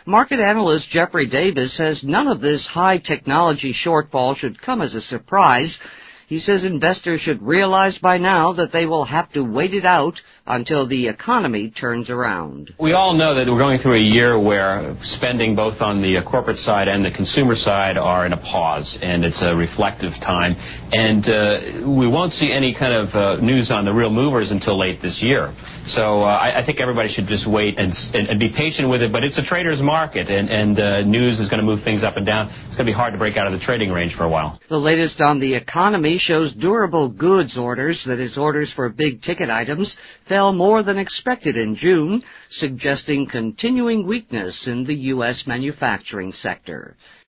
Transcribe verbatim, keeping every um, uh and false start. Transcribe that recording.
Market analyst Jeffrey Davis says none of this high technology shortfall should come as a surprise. He says investors should realize by now that they will have to wait it out until the economy turns around. We all know that we're going through a year where spending both on the corporate side and the consumer side are in a pause, and it's a reflective time. And uh, we won't see any kind of uh, news on the real movers until late this year. So uh, I, I think everybody should just wait and, and, and be patient with it. But it's a trader's market, and, and uh, news is going to move things up and down. It's going to be hard to break out of the trading range for a while. The latest on the economy shows durable goods orders, that is, orders for big-ticket items, fell more than expected in June, suggesting continuing weakness in the U S manufacturing sector.